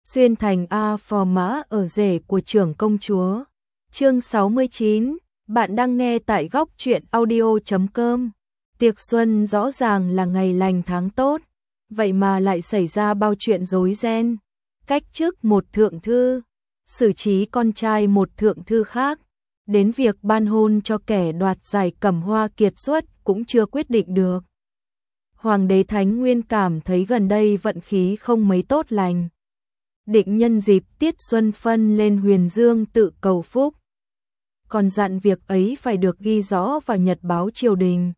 xuyên thành A phò mã ở rể của trưởng công chúa. Chương 69, bạn đang nghe tại góc truyện audio.com. Tiệc xuân rõ ràng là ngày lành tháng tốt, vậy mà lại xảy ra bao chuyện rối ren. Cách chức một thượng thư, xử trí con trai một thượng thư khác, đến việc ban hôn cho kẻ đoạt giải Cẩm Hoa kiệt xuất cũng chưa quyết định được. Hoàng đế Thánh Nguyên cảm thấy gần đây vận khí không mấy tốt lành, định nhân dịp tiết xuân phân lên Huyền Dương tự cầu phúc, còn dặn việc ấy phải được ghi rõ vào nhật báo triều đình.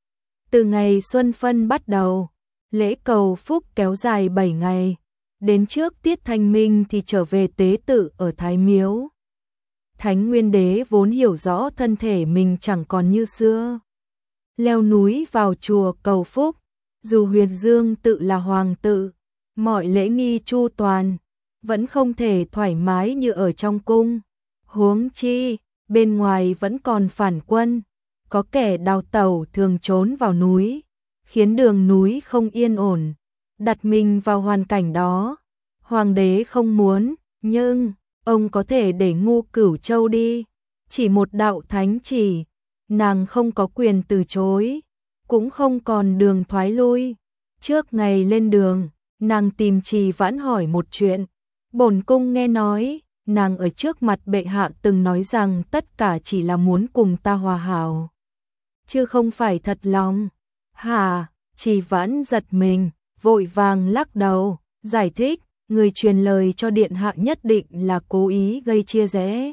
Từ ngày xuân phân bắt đầu, lễ cầu phúc kéo dài 7 ngày, đến trước tiết Thanh Minh thì trở về tế tự ở Thái Miếu. Thánh Nguyên đế vốn hiểu rõ thân thể mình chẳng còn như xưa, leo núi vào chùa cầu phúc, dù Huyền Dương tự là hoàng tự, mọi lễ nghi chu toàn, vẫn không thể thoải mái như ở trong cung. Huống chi, bên ngoài vẫn còn phản quân, có kẻ đào tẩu thường trốn vào núi, khiến đường núi không yên ổn. Đặt mình vào hoàn cảnh đó, hoàng đế không muốn, nhưng ông có thể để Ngu Cửu Châu đi, chỉ một đạo thánh chỉ, nàng không có quyền từ chối, cũng không còn đường thoái lui. Trước ngày lên đường, nàng tìm Trì Vãn hỏi một chuyện. Bổn cung nghe nói, nàng ở trước mặt bệ hạ từng nói rằng tất cả chỉ là muốn cùng ta hòa hảo, chứ không phải thật lòng. Hả? Trì Vãn giật mình, vội vàng lắc đầu, giải thích, người truyền lời cho điện hạ nhất định là cố ý gây chia rẽ.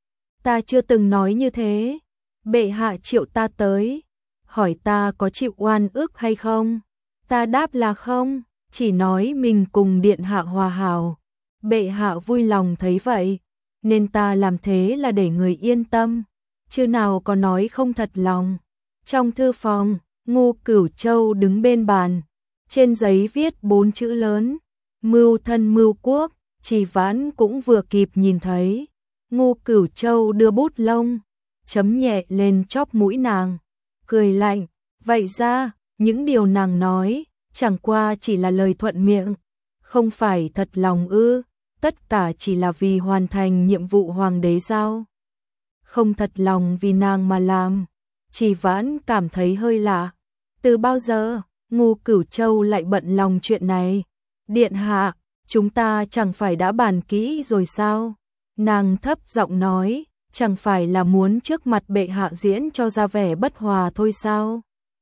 Ta chưa từng nói như thế. Bệ hạ triệu ta tới, hỏi ta có chịu oan ức hay không. Ta đáp là không, chỉ nói mình cùng điện hạ hòa hảo. Bệ hạ vui lòng thấy vậy, nên ta làm thế là để người yên tâm, chứ nào có nói không thật lòng. Trong thư phòng, Ngu Cửu Châu đứng bên bàn, trên giấy viết 4 chữ lớn, mưu thân mưu quốc. Trì Vãn cũng vừa kịp nhìn thấy. Ngu Cửu Châu đưa bút lông, chấm nhẹ lên chóp mũi nàng, cười lạnh, vậy ra, những điều nàng nói, chẳng qua chỉ là lời thuận miệng, không phải thật lòng ư? Tất cả chỉ là vì hoàn thành nhiệm vụ hoàng đế giao, không thật lòng vì nàng mà làm. Trì Vãn cảm thấy hơi lạ, từ bao giờ Ngu Cửu Châu lại bận lòng chuyện này? Điện hạ, chúng ta chẳng phải đã bàn kỹ rồi sao? Nàng thấp giọng nói, chẳng phải là muốn trước mặt bệ hạ diễn cho ra vẻ bất hòa thôi sao?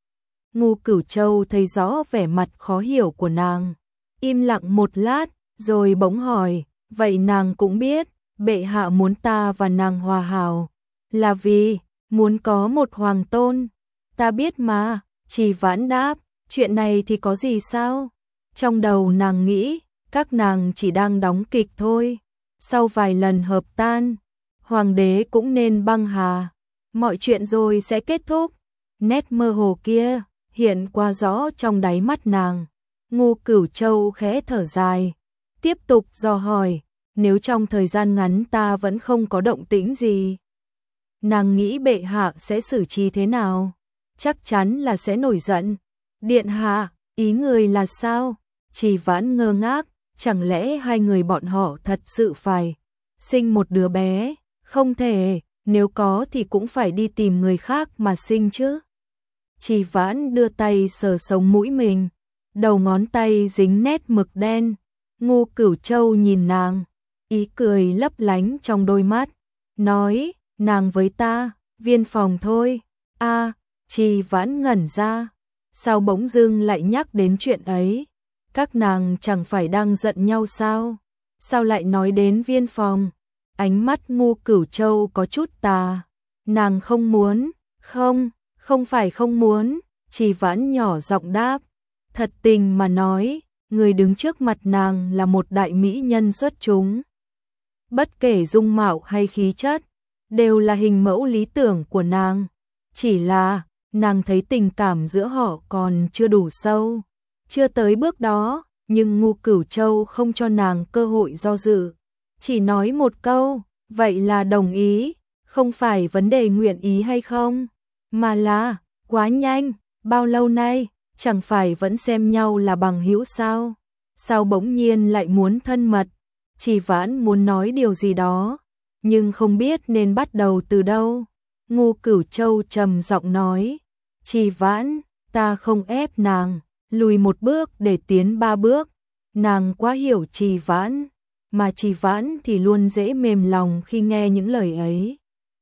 Ngu Cửu Châu thấy rõ vẻ mặt khó hiểu của nàng, im lặng một lát, rồi bỗng hỏi, vậy nàng cũng biết, bệ hạ muốn ta và nàng hòa hảo, là vì muốn có một hoàng tôn. Ta biết mà. Trì Vãn đáp, chuyện này thì có gì sao? Trong đầu nàng nghĩ, các nàng chỉ đang đóng kịch thôi. Sau vài lần hợp tan, hoàng đế cũng nên băng hà, mọi chuyện rồi sẽ kết thúc. Nét mơ hồ kia hiện qua rõ trong đáy mắt nàng. Ngu Cửu Châu khẽ thở dài, tiếp tục dò hỏi, nếu trong thời gian ngắn ta vẫn không có động tĩnh gì, nàng nghĩ bệ hạ sẽ xử trí thế nào? Chắc chắn là sẽ nổi giận. Điện hạ, ý người là sao? Trì Vãn ngơ ngác, chẳng lẽ hai người bọn họ thật sự phải sinh một đứa bé? Không thể, nếu có thì cũng phải đi tìm người khác mà sinh chứ. Trì Vãn đưa tay sờ sống mũi mình, đầu ngón tay dính nét mực đen. Ngu Cửu Châu nhìn nàng, ý cười lấp lánh trong đôi mắt, nói, nàng với ta, viên phòng thôi. A, Trì Vãn ngẩn ra, sao bỗng dưng lại nhắc đến chuyện ấy? Các nàng chẳng phải đang giận nhau sao? Sao lại nói đến viên phòng? Ánh mắt Ngu Cửu Châu có chút tà. Nàng không muốn. Không phải không muốn. Trì Vãn nhỏ giọng đáp. Thật tình mà nói, người đứng trước mặt nàng là một đại mỹ nhân xuất chúng. Bất kể dung mạo hay khí chất, đều là hình mẫu lý tưởng của nàng. Chỉ là, nàng thấy tình cảm giữa họ còn chưa đủ sâu, chưa tới bước đó. Nhưng Ngu Cửu Châu không cho nàng cơ hội do dự, chỉ nói một câu, vậy là đồng ý. Không phải vấn đề nguyện ý hay không, mà là, quá nhanh, bao lâu nay, chẳng phải vẫn xem nhau là bằng hữu sao? Sao bỗng nhiên lại muốn thân mật? Trì Vãn muốn nói điều gì đó, nhưng không biết nên bắt đầu từ đâu. Ngô Cửu Châu trầm giọng nói, Trì Vãn, ta không ép nàng, lùi một bước để tiến 3 bước. Nàng quá hiểu Trì Vãn, mà Trì Vãn thì luôn dễ mềm lòng khi nghe những lời ấy.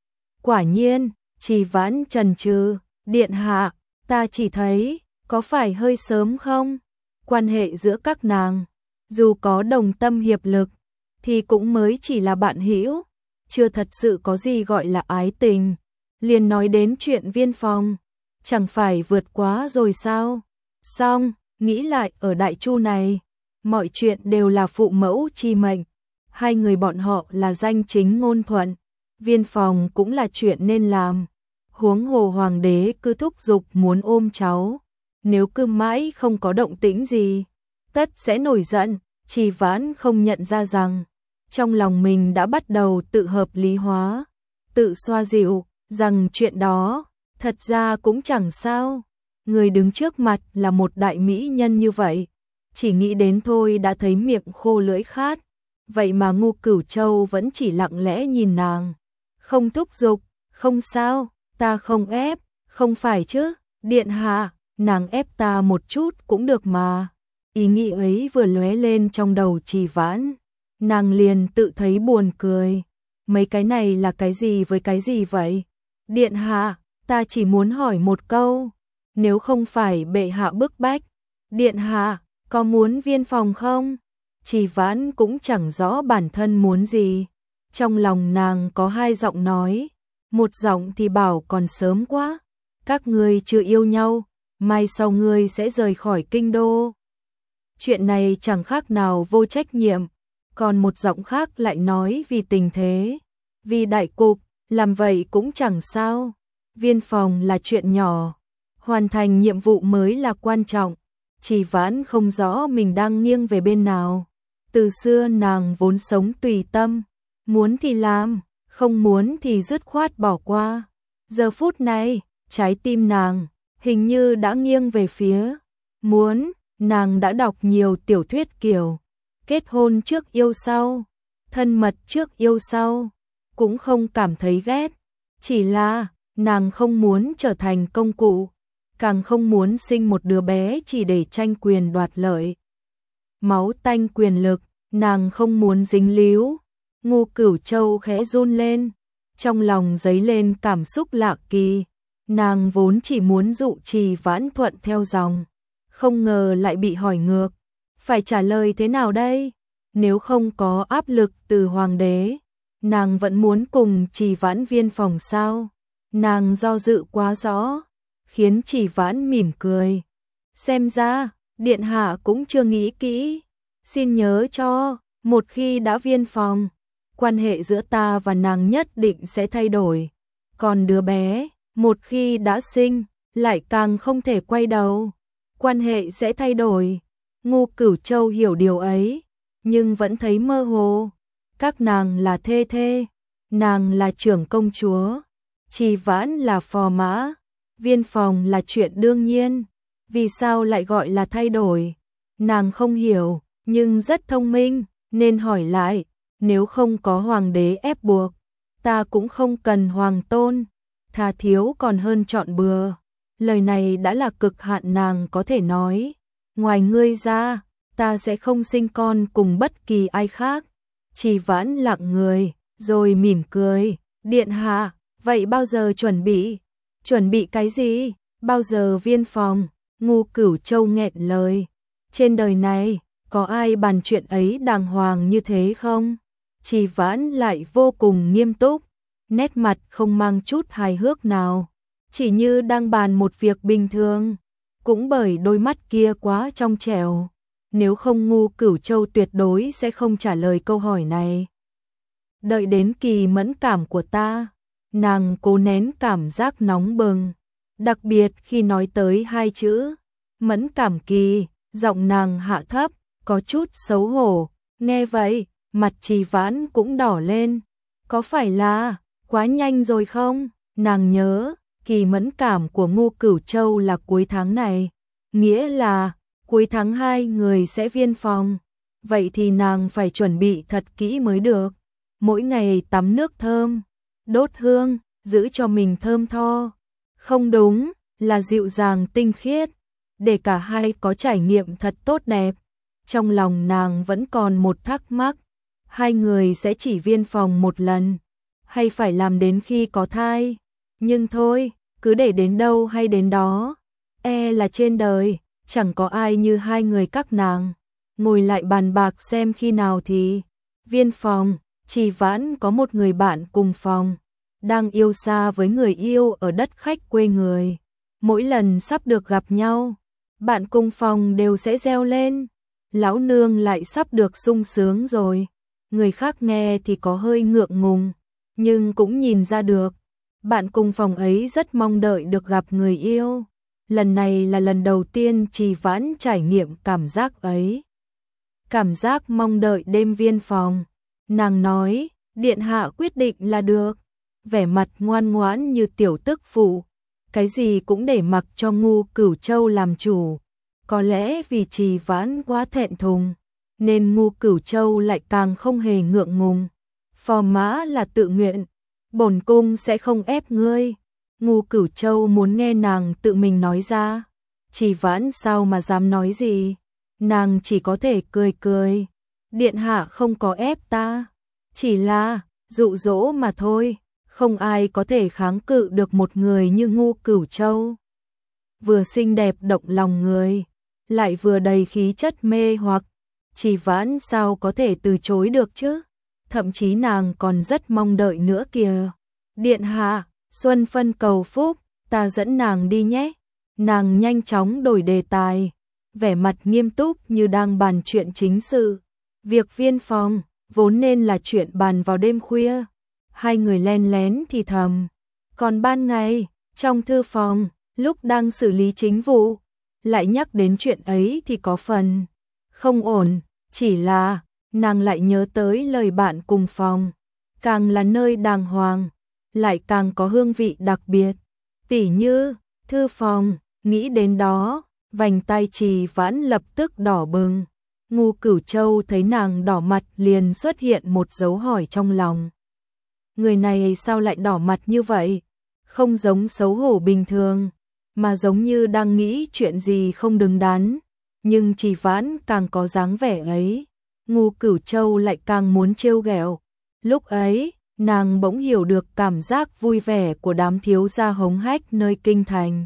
Quả nhiên, Trì Vãn chần chừ, điện hạ, ta chỉ thấy, có phải hơi sớm không? Quan hệ giữa các nàng, dù có đồng tâm hiệp lực, thì cũng mới chỉ là bạn hữu, chưa thật sự có gì gọi là ái tình. Liền nói đến chuyện Viên Phòng, chẳng phải vượt quá rồi sao? Xong, nghĩ lại ở Đại Chu này, mọi chuyện đều là phụ mẫu chi mệnh, hai người bọn họ là danh chính ngôn thuận, Viên Phòng cũng là chuyện nên làm. Huống hồ hoàng đế cứ thúc giục muốn ôm cháu, nếu cứ mãi không có động tĩnh gì, tất sẽ nổi giận. Trì Vãn không nhận ra rằng, trong lòng mình đã bắt đầu tự hợp lý hóa, tự xoa dịu, rằng chuyện đó, thật ra cũng chẳng sao. Người đứng trước mặt là một đại mỹ nhân như vậy, chỉ nghĩ đến thôi đã thấy miệng khô lưỡi khát. Vậy mà Ngô Cửu Châu vẫn chỉ lặng lẽ nhìn nàng, không thúc giục, không sao, ta không ép, không phải chứ, điện hạ, nàng ép ta một chút cũng được mà. Ý nghĩ ấy vừa lóe lên trong đầu Trì Vãn, nàng liền tự thấy buồn cười. Mấy cái này là cái gì với cái gì vậy? Điện hạ, ta chỉ muốn hỏi một câu, nếu không phải bệ hạ bức bách, điện hạ, có muốn Viên Phòng không? Trì Vãn cũng chẳng rõ bản thân muốn gì. Trong lòng nàng có hai giọng nói, một giọng thì bảo còn sớm quá, các ngươi chưa yêu nhau, mai sau ngươi sẽ rời khỏi kinh đô. Chuyện này chẳng khác nào vô trách nhiệm, còn một giọng khác lại nói vì tình thế, vì đại cục, làm vậy cũng chẳng sao. Viên Phòng là chuyện nhỏ, hoàn thành nhiệm vụ mới là quan trọng. Trì Vãn không rõ mình đang nghiêng về bên nào. Từ xưa nàng vốn sống tùy tâm, muốn thì làm, không muốn thì dứt khoát bỏ qua. Giờ phút này, trái tim nàng hình như đã nghiêng về phía muốn. Nàng đã đọc nhiều tiểu thuyết kiểu kết hôn trước yêu sau, thân mật trước yêu sau, cũng không cảm thấy ghét, chỉ là nàng không muốn trở thành công cụ, càng không muốn sinh một đứa bé chỉ để tranh quyền đoạt lợi. Máu tanh quyền lực, nàng không muốn dính líu. Ngô Cửu Châu khẽ run lên, trong lòng dấy lên cảm xúc lạ kỳ. Nàng vốn chỉ muốn dụ Trì Vãn thuận theo dòng, không ngờ lại bị hỏi ngược. Phải trả lời thế nào đây? Nếu không có áp lực từ hoàng đế, nàng vẫn muốn cùng Trì Vãn Viên Phòng sao? Nàng do dự quá rõ, khiến Trì Vãn mỉm cười. Xem ra, điện hạ cũng chưa nghĩ kỹ. Xin nhớ cho, một khi đã Viên Phòng, quan hệ giữa ta và nàng nhất định sẽ thay đổi. Còn đứa bé, một khi đã sinh, lại càng không thể quay đầu. Quan hệ sẽ thay đổi. Ngô Cửu Châu hiểu điều ấy, nhưng vẫn thấy mơ hồ. Các nàng là thê thê, nàng là trưởng công chúa, Trì Vãn là phò mã, Viên Phòng là chuyện đương nhiên. Vì sao lại gọi là thay đổi? Nàng không hiểu, nhưng rất thông minh, nên hỏi lại. Nếu không có hoàng đế ép buộc, ta cũng không cần hoàng tôn, thà thiếu còn hơn chọn bừa. Lời này đã là cực hạn nàng có thể nói. Ngoài ngươi ra, ta sẽ không sinh con cùng bất kỳ ai khác. Trì Vãn lặng người, rồi mỉm cười. Điện hạ, vậy bao giờ chuẩn bị? Chuẩn bị cái gì? Bao giờ Viên Phòng? Ngô Cửu Châu nghẹn lời. Trên đời này, có ai bàn chuyện ấy đàng hoàng như thế không? Trì Vãn lại vô cùng nghiêm túc, nét mặt không mang chút hài hước nào, chỉ như đang bàn một việc bình thường. Cũng bởi đôi mắt kia quá trong trẻo, nếu không Ngô Cửu Châu tuyệt đối sẽ không trả lời câu hỏi này. Đợi đến kỳ mẫn cảm của ta, nàng cố nén cảm giác nóng bừng, đặc biệt khi nói tới hai chữ mẫn cảm kỳ, giọng nàng hạ thấp, có chút xấu hổ. Nghe vậy, mặt Trì Vãn cũng đỏ lên. Có phải là quá nhanh rồi không? Nàng nhớ, kỳ mẫn cảm của Ngô Cửu Châu là cuối tháng này, nghĩa là cuối tháng 2 người sẽ Viên Phòng. vậy thì nàng phải chuẩn bị thật kỹ mới được. Mỗi ngày tắm nước thơm, đốt hương, giữ cho mình thơm tho. Không đúng, là dịu dàng tinh khiết, để cả hai có trải nghiệm thật tốt đẹp. Trong lòng nàng vẫn còn một thắc mắc, hai người sẽ chỉ viên phòng một lần, hay phải làm đến khi có thai? Nhưng thôi, cứ để đến đâu hay đến đó. Là trên đời, chẳng có ai như hai người các nàng. Ngồi lại bàn bạc xem khi nào thì viên phòng. Trì Vãn có một người bạn cùng phòng, đang yêu xa với người yêu ở đất khách quê người. Mỗi lần sắp được gặp nhau, bạn cùng phòng đều sẽ reo lên, lão nương lại sắp được sung sướng rồi. Người khác nghe thì có hơi ngượng ngùng, nhưng cũng nhìn ra được, bạn cùng phòng ấy rất mong đợi được gặp người yêu. Lần này là lần đầu tiên Trì Vãn trải nghiệm cảm giác ấy. Cảm giác mong đợi đêm viên phòng. Nàng nói, điện hạ quyết định là được. Vẻ mặt ngoan ngoãn như tiểu tức phụ, cái gì cũng để mặc cho Ngu Cửu Châu làm chủ. Có lẽ vì Trì Vãn quá thẹn thùng, nên Ngu Cửu Châu lại càng không hề ngượng ngùng. Phò mã là tự nguyện, bổn cung sẽ không ép ngươi. Ngu Cửu Châu muốn nghe nàng tự mình nói ra. Trì Vãn sao mà dám nói gì, nàng chỉ có thể cười cười. Điện hạ không có ép ta, chỉ là dụ dỗ mà thôi. Không ai có thể kháng cự được một người như Ngu Cửu Châu. Vừa xinh đẹp động lòng người, lại vừa đầy khí chất mê hoặc. Trì Vãn sao có thể từ chối được chứ? Thậm chí nàng còn rất mong đợi nữa kìa. Điện hạ, Xuân Phân cầu phúc, ta dẫn nàng đi nhé. Nàng nhanh chóng đổi đề tài, vẻ mặt nghiêm túc như đang bàn chuyện chính sự. Việc viên phòng, vốn nên là chuyện bàn vào đêm khuya. Hai người len lén thì thầm. Còn ban ngày, trong thư phòng, lúc đang xử lý chính vụ, lại nhắc đến chuyện ấy thì có phần không ổn. Chỉ là, nàng lại nhớ tới lời bạn cùng phòng. Càng là nơi đàng hoàng, lại càng có hương vị đặc biệt. Tỉ như, thư phòng, nghĩ đến đó, vành tai Trì Vãn lập tức đỏ bừng. Ngu Cửu Châu thấy nàng đỏ mặt liền xuất hiện một dấu hỏi trong lòng. Người này sao lại đỏ mặt như vậy? Không giống xấu hổ bình thường, mà giống như đang nghĩ chuyện gì không đứng đắn. Nhưng Trì Vãn càng có dáng vẻ ấy, Ngu Cửu Châu lại càng muốn trêu ghẹo. Lúc ấy, nàng bỗng hiểu được cảm giác vui vẻ của đám thiếu gia hống hách nơi kinh thành.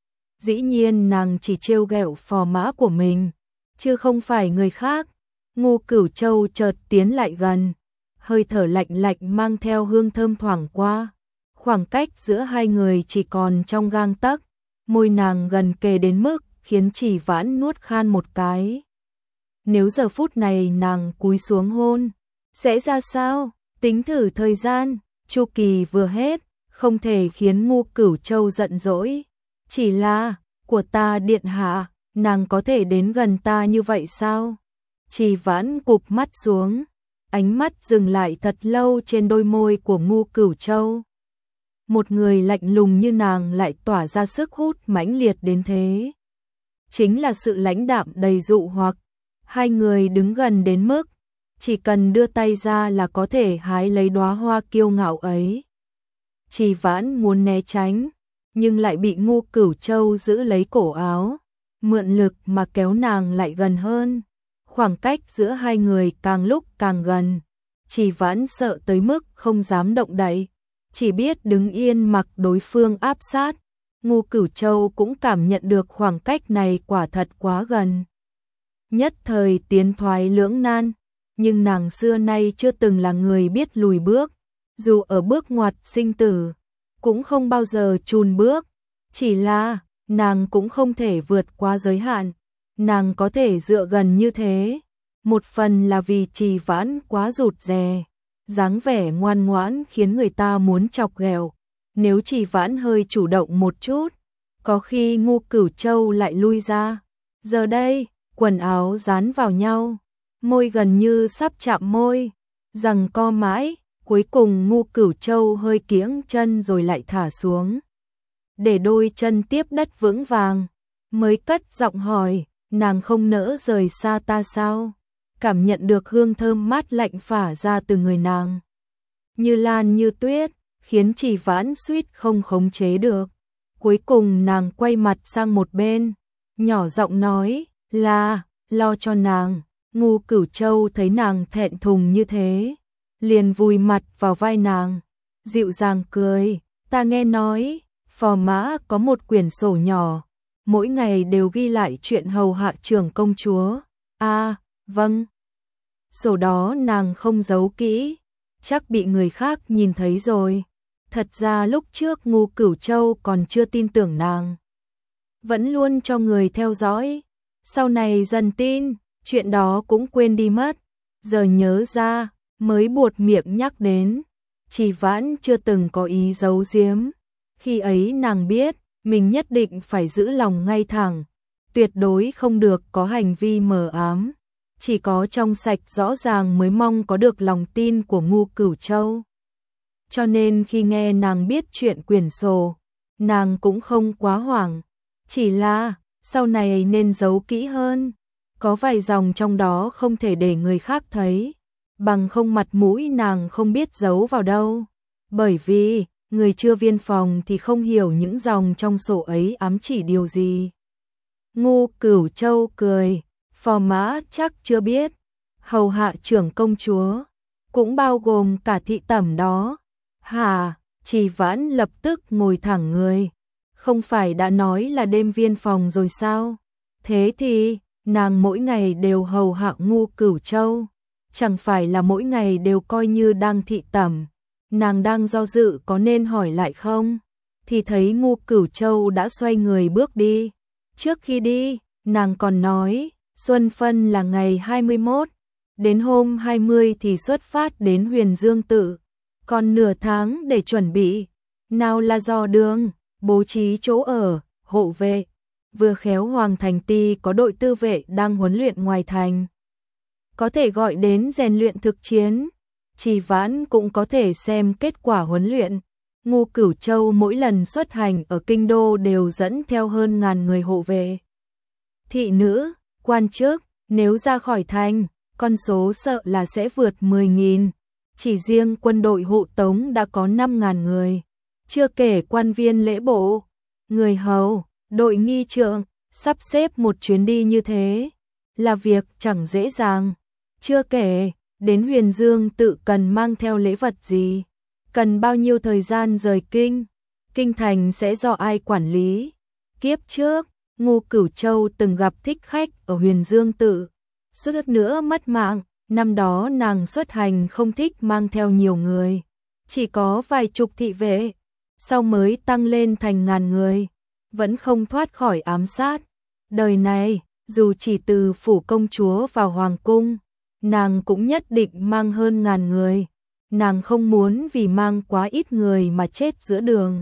Dĩ nhiên nàng chỉ trêu ghẹo phò mã của mình, chứ không phải người khác. Ngu Cửu Châu chợt tiến lại gần, hơi thở lạnh lạnh mang theo hương thơm thoảng qua. Khoảng cách giữa hai người chỉ còn trong gang tấc, môi nàng gần kề đến mức khiến Trì Vãn nuốt khan một cái. Nếu giờ phút này nàng cúi xuống hôn, sẽ ra sao? Tính thử thời gian, chu kỳ vừa hết, không thể khiến Ngu Cửu Châu giận dỗi. Chỉ là, của ta điện hạ, nàng có thể đến gần ta như vậy sao? Trì Vãn cụp mắt xuống, ánh mắt dừng lại thật lâu trên đôi môi của Ngu Cửu Châu. Một người lạnh lùng như nàng lại tỏa ra sức hút mãnh liệt đến thế. Chính là sự lãnh đạm đầy dụ hoặc. Hai người đứng gần đến mức chỉ cần đưa tay ra là có thể hái lấy đóa hoa kiêu ngạo ấy. Trì Vãn muốn né tránh, nhưng lại bị Ngu Cửu Châu giữ lấy cổ áo, mượn lực mà kéo nàng lại gần hơn. Khoảng cách giữa hai người càng lúc càng gần. Trì Vãn sợ tới mức không dám động đậy, chỉ biết đứng yên mặc đối phương áp sát. Ngu Cửu Châu cũng cảm nhận được khoảng cách này quả thật quá gần. Nhất thời tiến thoái lưỡng nan, nhưng nàng xưa nay chưa từng là người biết lùi bước, dù ở bước ngoặt sinh tử, cũng không bao giờ chùn bước. Chỉ là, nàng cũng không thể vượt qua giới hạn. Nàng có thể dựa gần như thế, một phần là vì Trì Vãn quá rụt rè, dáng vẻ ngoan ngoãn khiến người ta muốn chọc ghẹo. Nếu Trì Vãn hơi chủ động một chút, có khi Ngu Cửu Châu lại lui ra. Giờ đây, quần áo dán vào nhau, môi gần như sắp chạm môi, giằng co mãi, cuối cùng Ngu Cửu Châu hơi kiễng chân rồi lại thả xuống, để đôi chân tiếp đất vững vàng, mới cất giọng hỏi, nàng không nỡ rời xa ta sao? cảm nhận được hương thơm mát lạnh phả ra từ người nàng. Như lan như tuyết, khiến Trì Vãn suýt không khống chế được. Cuối cùng nàng quay mặt sang một bên, nhỏ giọng nói là lo cho nàng. Ngu Cửu Châu thấy nàng thẹn thùng như thế, liền vùi mặt vào vai nàng, dịu dàng cười, ta nghe nói, phò mã có một quyển sổ nhỏ, mỗi ngày đều ghi lại chuyện hầu hạ trưởng công chúa. Vâng. Sổ đó nàng không giấu kỹ, chắc bị người khác nhìn thấy rồi. Thật ra lúc trước Ngu Cửu Châu còn chưa tin tưởng nàng, vẫn luôn cho người theo dõi, sau này dần tin, chuyện đó cũng quên đi mất, giờ nhớ ra, mới buột miệng nhắc đến. Trì Vãn chưa từng có ý giấu giếm, khi ấy nàng biết, mình nhất định phải giữ lòng ngay thẳng, tuyệt đối không được có hành vi mờ ám, chỉ có trong sạch rõ ràng mới mong có được lòng tin của Ngu Cửu Châu. Cho nên khi nghe nàng biết chuyện quyển sổ, nàng cũng không quá hoảng, chỉ là sau này nên giấu kỹ hơn, có vài dòng trong đó không thể để người khác thấy, bằng không mặt mũi nàng không biết giấu vào đâu, bởi vì người chưa viên phòng thì không hiểu những dòng trong sổ ấy ám chỉ điều gì. Ngu Cửu Châu cười, phò mã chắc chưa biết, hầu hạ trưởng công chúa, cũng bao gồm cả thị tẩm đó. Hả? Trì Vãn lập tức ngồi thẳng người, không phải đã nói là đêm viên phòng rồi sao? Thế thì, nàng mỗi ngày đều hầu hạ Ngu Cửu Châu, chẳng phải là mỗi ngày đều coi như đang thị tẩm. Nàng đang do dự có nên hỏi lại không, thì thấy Ngu Cửu Châu đã xoay người bước đi. Trước khi đi, nàng còn nói, xuân phân là ngày 21, đến hôm 20 thì xuất phát đến Huyền Dương Tự, còn nửa tháng để chuẩn bị, nào là dò đường, bố trí chỗ ở, hộ vệ. Vừa khéo Hoàng Thành Ti có đội tư vệ đang huấn luyện ngoài thành, có thể gọi đến rèn luyện thực chiến. Trì Vãn cũng có thể xem kết quả huấn luyện. Ngu Cửu Châu mỗi lần xuất hành ở kinh đô đều dẫn theo hơn 1000 người hộ vệ. Thị nữ, quan chức, nếu ra khỏi thành, con số sợ là sẽ vượt 10.000. Chỉ riêng quân đội hộ tống đã có 5.000 người, chưa kể quan viên lễ bộ, người hầu, đội nghi trượng, sắp xếp một chuyến đi như thế là việc chẳng dễ dàng. Chưa kể, đến Huyền Dương Tự cần mang theo lễ vật gì, cần bao nhiêu thời gian rời kinh, kinh thành sẽ do ai quản lý. Kiếp trước, Ngu Cửu Châu từng gặp thích khách ở Huyền Dương Tự, suýt nữa mất mạng. Năm đó nàng xuất hành không thích mang theo nhiều người, chỉ có vài chục thị vệ, sau mới tăng lên thành 1000 người, vẫn không thoát khỏi ám sát. Đời này, dù chỉ từ phủ công chúa vào hoàng cung, nàng cũng nhất định mang hơn 1000 người, nàng không muốn vì mang quá ít người mà chết giữa đường.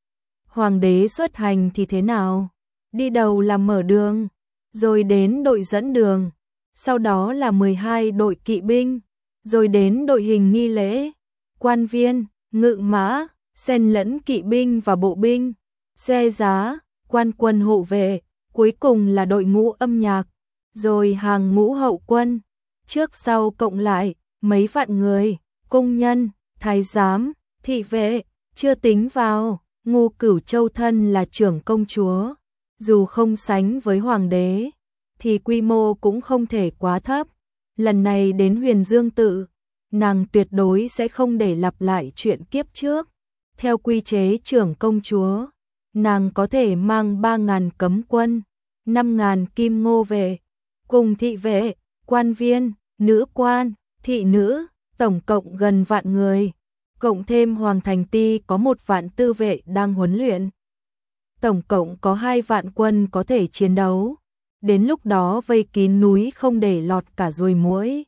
Hoàng đế xuất hành thì thế nào? Đi đầu là mở đường, rồi đến đội dẫn đường, sau đó là 12 đội kỵ binh, rồi đến đội hình nghi lễ, quan viên, ngự mã, xen lẫn kỵ binh và bộ binh, xe giá, quan quân hộ vệ, cuối cùng là đội ngũ âm nhạc, rồi hàng ngũ hậu quân, trước sau cộng lại, mấy vạn người, cung nhân, thái giám, thị vệ, chưa tính vào. Ngu Cửu Châu thân là trưởng công chúa, dù không sánh với hoàng đế, thì quy mô cũng không thể quá thấp. Lần này đến Huyền Dương Tự, nàng tuyệt đối sẽ không để lặp lại chuyện kiếp trước. Theo quy chế trưởng công chúa, nàng có thể mang 3000 cấm quân, 5000 kim ngô vệ, cùng thị vệ, quan viên, nữ quan, thị nữ, tổng cộng gần vạn người. Cộng thêm Hoàng Thành Ti có 1 vạn tư vệ đang huấn luyện. Tổng cộng có 2 vạn quân có thể chiến đấu. Đến lúc đó vây kín núi không để lọt cả ruồi muỗi.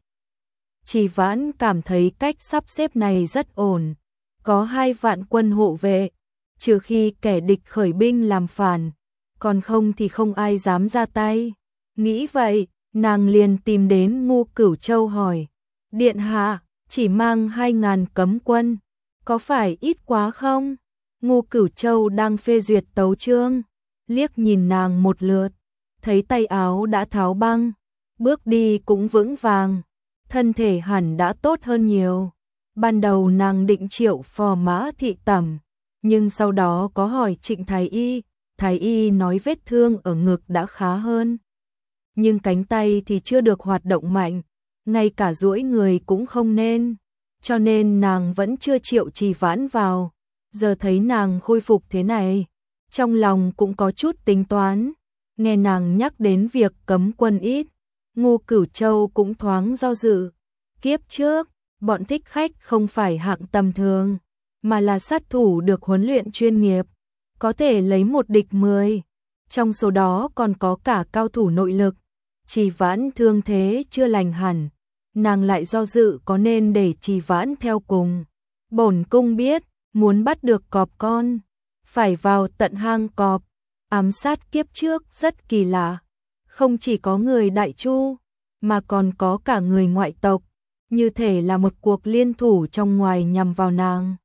Trì Vãn cảm thấy cách sắp xếp này rất ổn. Có 2 vạn quân hộ vệ, trừ khi kẻ địch khởi binh làm phản, còn không thì không ai dám ra tay. Nghĩ vậy, nàng liền tìm đến Ngu Cửu Châu hỏi, điện hạ, chỉ mang 2000 cấm quân, có phải ít quá không? Ngu Cửu Châu đang phê duyệt tấu chương, liếc nhìn nàng một lượt, thấy tay áo đã tháo băng, bước đi cũng vững vàng, thân thể hẳn đã tốt hơn nhiều. Ban đầu nàng định triệu phò mã thị tẩm, nhưng sau đó có hỏi Trịnh Thái y nói vết thương ở ngực đã khá hơn. Nhưng cánh tay thì chưa được hoạt động mạnh, ngay cả duỗi người cũng không nên, cho nên nàng vẫn chưa triệu Trì Vãn vào. Giờ thấy nàng khôi phục thế này, trong lòng cũng có chút tính toán, nghe nàng nhắc đến việc cấm quân ít, Ngô Cửu Châu cũng thoáng do dự. Kiếp trước, bọn thích khách không phải hạng tầm thường, mà là sát thủ được huấn luyện chuyên nghiệp, có thể lấy một địch 10, trong số đó còn có cả cao thủ nội lực. Trì Vãn thương thế chưa lành hẳn, nàng lại do dự có nên để Trì Vãn theo cùng. Bổn cung biết, muốn bắt được cọp con, phải vào tận hang cọp. Ám sát kiếp trước rất kỳ lạ, không chỉ có người Đại Chu, mà còn có cả người ngoại tộc, như thể là một cuộc liên thủ trong ngoài nhằm vào nàng.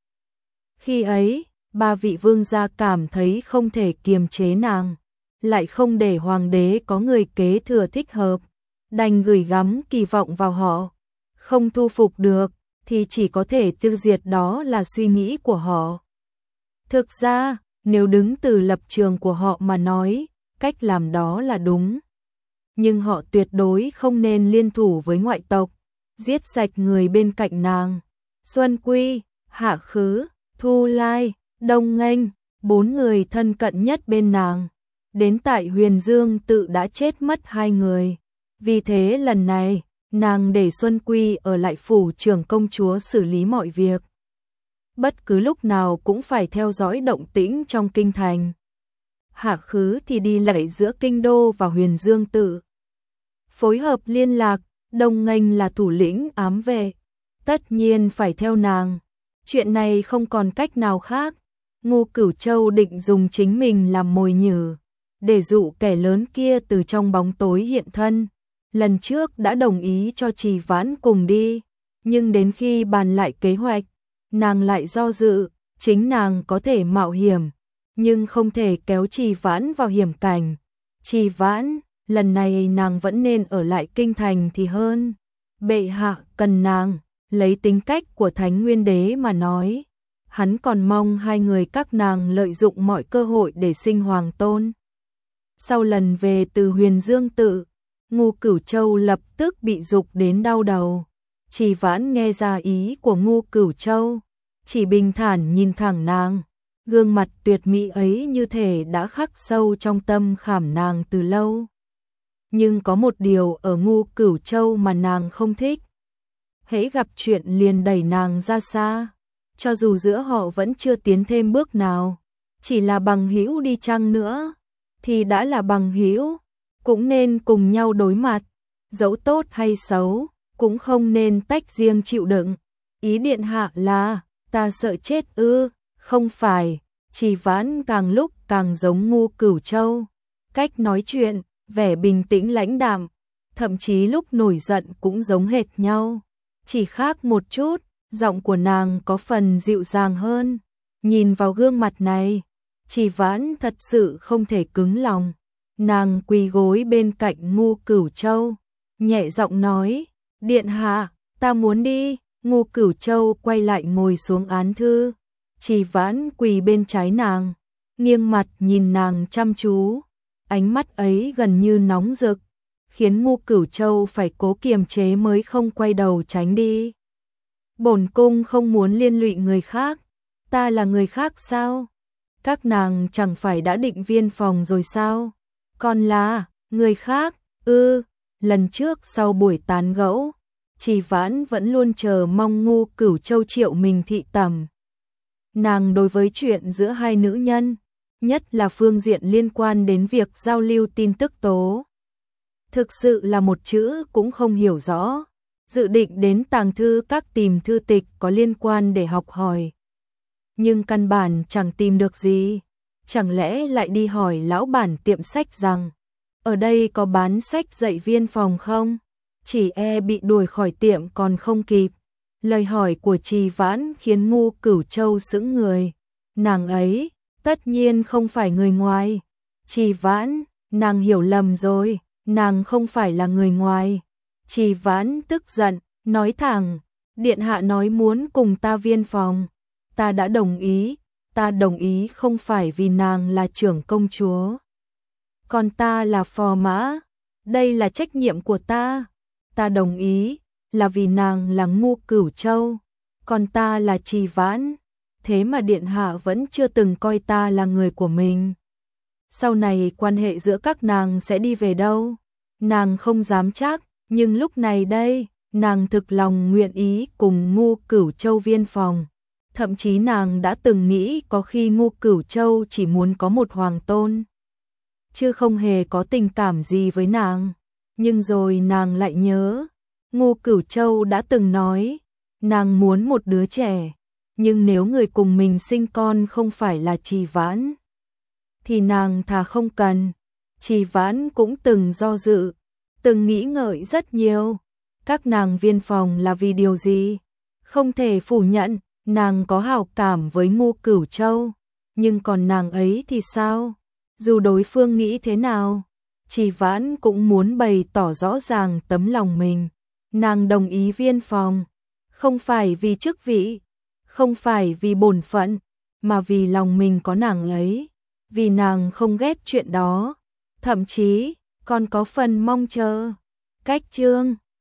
Khi ấy, ba vị vương gia cảm thấy không thể kiềm chế nàng, lại không để hoàng đế có người kế thừa thích hợp, đành gửi gắm kỳ vọng vào họ. Không thu phục được, thì chỉ có thể tiêu diệt, đó là suy nghĩ của họ. Thực ra, nếu đứng từ lập trường của họ mà nói, cách làm đó là đúng. Nhưng họ tuyệt đối không nên liên thủ với ngoại tộc, giết sạch người bên cạnh nàng. Xuân Quy, Hạ Khứ, Thu Lai, Đông Nghênh, 4 người thân cận nhất bên nàng. Đến tại Huyền Dương Tự đã chết mất 2 người. Vì thế lần này, nàng để Xuân Quy ở lại phủ trưởng công chúa xử lý mọi việc. Bất cứ lúc nào cũng phải theo dõi động tĩnh trong kinh thành. Hạ Khứ thì đi lại giữa kinh đô và Huyền Dương Tự, phối hợp liên lạc. Đông Nghênh là thủ lĩnh ám vệ, tất nhiên phải theo nàng. Chuyện này không còn cách nào khác. Ngô Cửu Châu định dùng chính mình làm mồi nhử, để dụ kẻ lớn kia từ trong bóng tối hiện thân. Lần trước đã đồng ý cho Trì Vãn cùng đi, nhưng đến khi bàn lại kế hoạch, nàng lại do dự. Chính nàng có thể mạo hiểm, nhưng không thể kéo Trì Vãn vào hiểm cảnh. Trì Vãn, lần này nàng vẫn nên ở lại kinh thành thì hơn. Bệ hạ cần nàng, lấy tính cách của Thánh Nguyên Đế mà nói, hắn còn mong 2 người các nàng lợi dụng mọi cơ hội để sinh hoàng tôn. Sau lần về từ Huyền Dương Tự, Ngô Cửu Châu lập tức bị giục đến đau đầu. Trì Vãn nghe ra ý của Ngô Cửu Châu, chỉ bình thản nhìn thẳng nàng, gương mặt tuyệt mỹ ấy như thể đã khắc sâu trong tâm khảm nàng từ lâu. Nhưng có một điều ở Ngô Cửu Châu mà nàng không thích. Hễ gặp chuyện liền đẩy nàng ra xa, cho dù giữa họ vẫn chưa tiến thêm bước nào, chỉ là bằng hữu đi chăng nữa, thì đã là bằng hữu, cũng nên cùng nhau đối mặt, dẫu tốt hay xấu, cũng không nên tách riêng chịu đựng. Ý điện hạ là, ta sợ chết ư? Không phải. Trì Vãn càng lúc càng giống Ngô Cửu Châu, cách nói chuyện, vẻ bình tĩnh lãnh đạm, thậm chí lúc nổi giận cũng giống hệt nhau, chỉ khác một chút, giọng của nàng có phần dịu dàng hơn. Nhìn vào gương mặt này, Trì Vãn thật sự không thể cứng lòng. Nàng quỳ gối bên cạnh Ngô Cửu Châu, nhẹ giọng nói, điện hạ, ta muốn đi. Ngô Cửu Châu quay lại ngồi xuống án thư, Trì Vãn quỳ bên trái nàng, nghiêng mặt nhìn nàng chăm chú, ánh mắt ấy gần như nóng rực, khiến Ngô Cửu Châu phải cố kiềm chế mới không quay đầu tránh đi. Bổn cung không muốn liên lụy người khác. Ta là người khác sao? Các nàng chẳng phải đã định viên phòng rồi sao? Còn là người khác? Lần trước sau buổi tán gẫu, Trì Vãn vẫn luôn chờ mong Ngô Cửu Châu triệu mình thị tẩm. Nàng đối với chuyện giữa 2 nữ nhân, nhất là phương diện liên quan đến việc giao lưu tin tức tố, thực sự là một chữ cũng không hiểu rõ, dự định đến tàng thư các tìm thư tịch có liên quan để học hỏi. Nhưng căn bản chẳng tìm được gì, chẳng lẽ lại đi hỏi lão bản tiệm sách rằng, ở đây có bán sách dạy viên phòng không? Chỉ bị đuổi khỏi tiệm còn không kịp. Lời hỏi của Trì Vãn khiến Ngô Cửu Châu sững người. Nàng ấy, tất nhiên không phải người ngoài. Trì Vãn, nàng hiểu lầm rồi. nàng không phải là người ngoài. Trì Vãn tức giận, nói thẳng, điện hạ nói muốn cùng ta viên phòng, ta đã đồng ý, ta đồng ý không phải vì nàng là trưởng công chúa. Còn ta là phò mã, đây là trách nhiệm của ta. Ta đồng ý, là vì nàng là Ngô Cửu Châu, còn ta là Trì Vãn, thế mà điện hạ vẫn chưa từng coi ta là người của mình. Sau này quan hệ giữa các nàng sẽ đi về đâu? Nàng không dám chắc, nhưng lúc này đây, nàng thực lòng nguyện ý cùng Ngô Cửu Châu viên phòng. Thậm chí nàng đã từng nghĩ có khi Ngô Cửu Châu chỉ muốn có một hoàng tôn, chứ không hề có tình cảm gì với nàng. Nhưng rồi nàng lại nhớ, Ngô Cửu Châu đã từng nói, nàng muốn một đứa trẻ, nhưng nếu người cùng mình sinh con không phải là Trì Vãn, thì nàng thà không cần. Trì Vãn cũng từng do dự, từng nghĩ ngợi rất nhiều. Các nàng viên phòng là vì điều gì? Không thể phủ nhận, nàng có hảo cảm với Ngô Cửu Châu, nhưng còn nàng ấy thì sao? Dù đối phương nghĩ thế nào, Trì Vãn cũng muốn bày tỏ rõ ràng tấm lòng mình. Nàng đồng ý viên phòng, không phải vì chức vị, không phải vì bổn phận, mà vì lòng mình có nàng ấy, vì nàng không ghét chuyện đó, thậm chí còn có phần mong chờ. Cách chương